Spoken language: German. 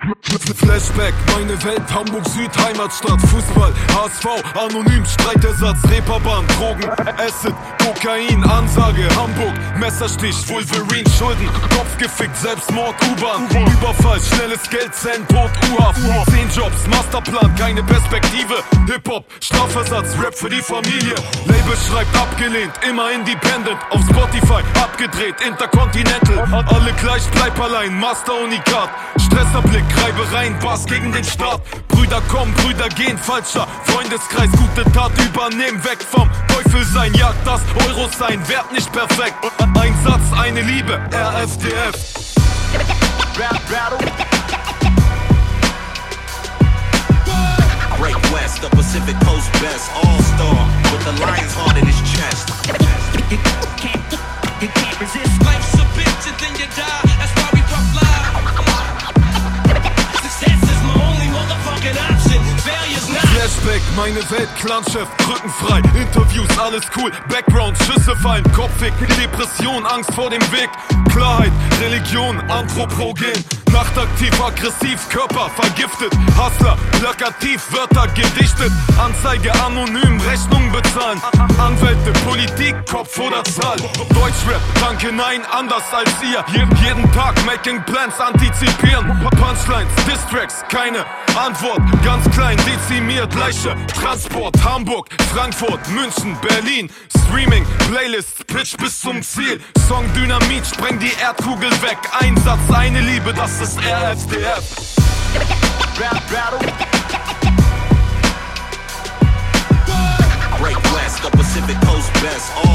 Flashback, meine Welt, Hamburg Süd, Heimatstadt, Fußball, HSV, anonym, Streitersatz, Reeperbahn, Drogen, Acid, Kokain, Ansage, Hamburg, Messerstich, Wolverine, Schulden, Kopf gefickt, Selbstmord, U-Bahn, Überfall, schnelles Geld, Cent, Tod, U-Haft, 10 Jobs, Masterplan, keine Perspektive, Hip-Hop, Strafversatz, Rap für die Familie, Label schreibt abgelehnt, immer independent, auf Spotify, abgedreht, Intercontinental, alle gleich, bleib allein, Master Unikat, Stresserblick, Reibereien, Bass gegen den Staat, Brüder kommen, Brüder gehen, falscher Freundeskreis, gute Tat übernehmen, weg vom Teufel sein, jagt das Euros sein, Wert nicht perfekt, ein Satz, eine Liebe, RFDF. Great West, the Pacific Coast best all-star with the lion's heart in his chest. You can't resist. Life's a bitch and then you die. That's why we rough live. Success is my only motherfucking option. Failure's not. Flashback, meine Welt, Clanchef, rückenfrei, Interviews, alles cool, Background, Schüsse fallen, Kopfweg, Depression, Angst vor dem Weg, Klarheit, Religion, Anthropogen, nachtaktiv, aggressiv, Körper vergiftet, Hustler, plakativ, Wörter gedichtet, Anzeige anonym, Rechnung bezahlen, Anwälte, Politik, Kopf oder Zahl, Deutschrap, danke nein, anders als ihr, jeden Tag making plans, antizipieren, Punchlines, Distracks, keine Antwort, ganz klein, dezimiert, Leiche, Transport, Hamburg, Frankfurt, München, Berlin, Streaming, Playlists, Pitch bis zum Ziel, Song Dynamit, spreng die Erdkugel weg, ein Satz, eine Liebe, das ist RFDF. Great West, the Pacific Coast best